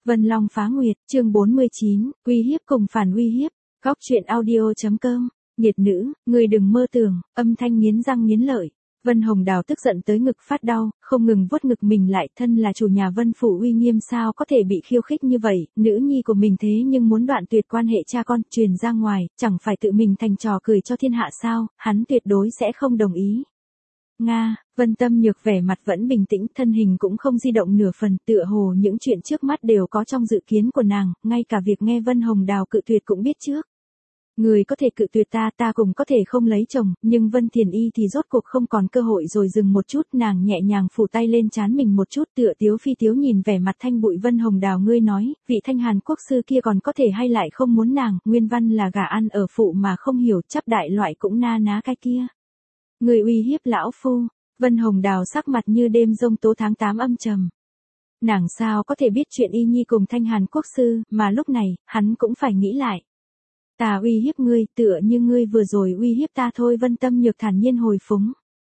Vân Long phá nguyệt, chương 49, uy hiếp cùng phản uy hiếp. Góc truyện audio.com. Nhiệt nữ, người đừng mơ tưởng, âm thanh nghiến răng nghiến lợi. Vân Hồng Đào tức giận tới ngực phát đau, không ngừng vuốt ngực mình lại, thân là chủ nhà Vân phủ uy nghiêm sao có thể bị khiêu khích như vậy, nữ nhi của mình thế nhưng muốn đoạn tuyệt quan hệ cha con, truyền ra ngoài, chẳng phải tự mình thành trò cười cho thiên hạ sao, hắn tuyệt đối sẽ không đồng ý. Nga, Vân Tâm Nhược vẻ mặt vẫn bình tĩnh, thân hình cũng không di động nửa phần, tựa hồ những chuyện trước mắt đều có trong dự kiến của nàng, ngay cả việc nghe Vân Hồng Đào cự tuyệt cũng biết trước. Người có thể cự tuyệt ta cũng có thể không lấy chồng, nhưng Vân Thiền Y thì rốt cuộc không còn cơ hội rồi. Dừng một chút, nàng nhẹ nhàng phủ tay lên trán mình một chút, tựa tiếu phi tiếu nhìn vẻ mặt thanh bụi Vân Hồng Đào, ngươi nói, vị thanh Hàn Quốc sư kia còn có thể hay lại không muốn nàng, nguyên văn là gả ăn ở phụ mà không hiểu, chấp đại loại cũng na ná cái kia. Người uy hiếp lão phu. Vân Hồng Đào sắc mặt như đêm giông tố tháng 8 âm trầm. Nàng sao có thể biết chuyện Y Nhi cùng thanh Hàn Quốc sư, mà lúc này, hắn cũng phải nghĩ lại. Ta uy hiếp ngươi, tựa như ngươi vừa rồi uy hiếp ta thôi. Vân Tâm Nhược thản nhiên hồi phúng.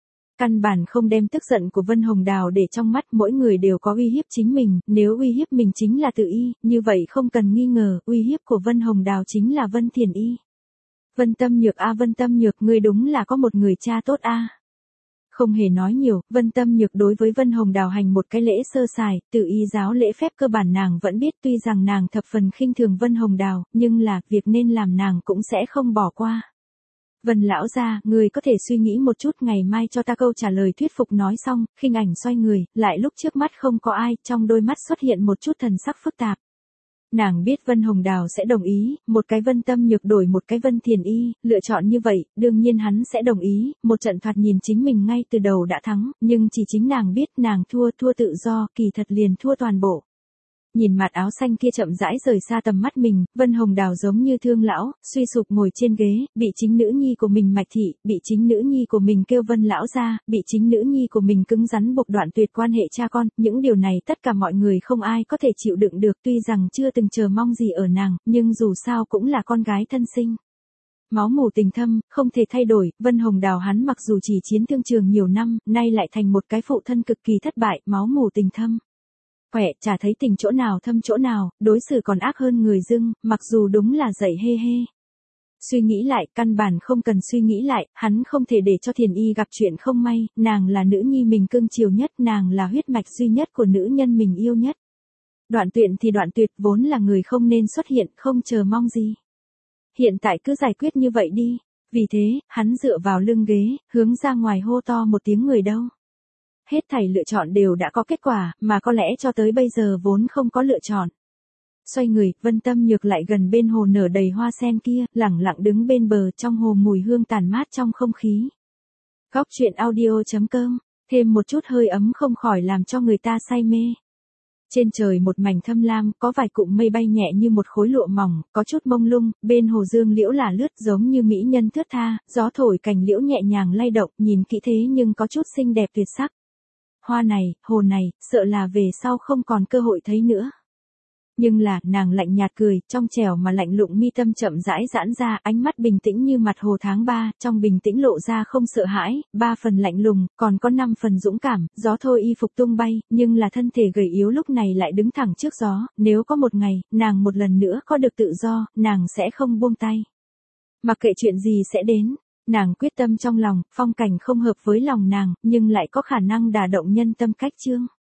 Căn bản không đem tức giận của Vân Hồng Đào để trong mắt, mỗi người đều có uy hiếp chính mình, nếu uy hiếp mình chính là tự y, như vậy không cần nghi ngờ, uy hiếp của Vân Hồng Đào chính là Vân Thiền Y. Vân Tâm Nhược a, Vân Tâm Nhược, ngươi đúng là có một người cha tốt a. Không hề nói nhiều, Vân Tâm Nhược đối với Vân Hồng Đào hành một cái lễ sơ sài, tự y giáo lễ phép cơ bản nàng vẫn biết, tuy rằng nàng thập phần khinh thường Vân Hồng Đào, nhưng là, việc nên làm nàng cũng sẽ không bỏ qua. Vân lão gia, người có thể suy nghĩ một chút, ngày mai cho ta câu trả lời thuyết phục. Nói xong, khinh ảnh xoay người, lại lúc trước mắt không có ai, trong đôi mắt xuất hiện một chút thần sắc phức tạp. Nàng biết Vân Hồng Đào sẽ đồng ý, một cái Vân Tâm Nhược đổi một cái Vân Thiền Y, lựa chọn như vậy, đương nhiên hắn sẽ đồng ý, một trận thoạt nhìn chính mình ngay từ đầu đã thắng, nhưng chỉ chính nàng biết nàng thua tự do, kỳ thật liền thua toàn bộ. Nhìn mặt áo xanh kia chậm rãi rời xa tầm mắt mình, Vân Hồng Đào giống như thương lão, suy sụp ngồi trên ghế, bị chính nữ nhi của mình mạch thị, bị chính nữ nhi của mình kêu Vân lão gia, bị chính nữ nhi của mình cứng rắn buộc đoạn tuyệt quan hệ cha con, những điều này tất cả mọi người không ai có thể chịu đựng được, tuy rằng chưa từng chờ mong gì ở nàng, nhưng dù sao cũng là con gái thân sinh. Máu mủ tình thâm, không thể thay đổi, Vân Hồng Đào hắn mặc dù chỉ chiến thương trường nhiều năm, nay lại thành một cái phụ thân cực kỳ thất bại, máu mủ tình thâm. Khỏe, chả thấy tình chỗ nào thâm chỗ nào, đối xử còn ác hơn người dưng, mặc dù đúng là dạy hê hê. Suy nghĩ lại, căn bản không cần suy nghĩ lại, hắn không thể để cho Thiền Y gặp chuyện không may, nàng là nữ nhi mình cưng chiều nhất, nàng là huyết mạch duy nhất của nữ nhân mình yêu nhất. Đoạn tuyệt thì đoạn tuyệt, vốn là người không nên xuất hiện, không chờ mong gì. Hiện tại cứ giải quyết như vậy đi. Vì thế, hắn dựa vào lưng ghế, hướng ra ngoài hô to một tiếng, người đâu. Hết thảy lựa chọn đều đã có kết quả, mà có lẽ cho tới bây giờ vốn không có lựa chọn. Xoay người, Vân Tâm Nhược lại gần bên hồ nở đầy hoa sen kia, lẳng lặng đứng bên bờ, trong hồ mùi hương tàn mát trong không khí. Góc truyện audio.com, thêm một chút hơi ấm không khỏi làm cho người ta say mê. Trên trời một mảnh thâm lam, có vài cụm mây bay nhẹ như một khối lụa mỏng, có chút mông lung, bên hồ dương liễu là lướt giống như mỹ nhân thướt tha, gió thổi cành liễu nhẹ nhàng lay động, nhìn kỹ thế nhưng có chút xinh đẹp tuyệt sắc. Hoa này, hồ này, sợ là về sau không còn cơ hội thấy nữa. Nhưng là, nàng lạnh nhạt cười, trong trẻo mà lạnh lụng mi tâm chậm rãi giãn ra, ánh mắt bình tĩnh như mặt hồ tháng 3, trong bình tĩnh lộ ra không sợ hãi, 3 phần lạnh lùng, còn có 5 phần dũng cảm, gió thôi y phục tung bay, nhưng là thân thể gầy yếu lúc này lại đứng thẳng trước gió, nếu có một ngày, nàng một lần nữa có được tự do, nàng sẽ không buông tay. Mặc kệ chuyện gì sẽ đến. Nàng quyết tâm trong lòng, phong cảnh không hợp với lòng nàng, nhưng lại có khả năng đả động nhân tâm cách chương.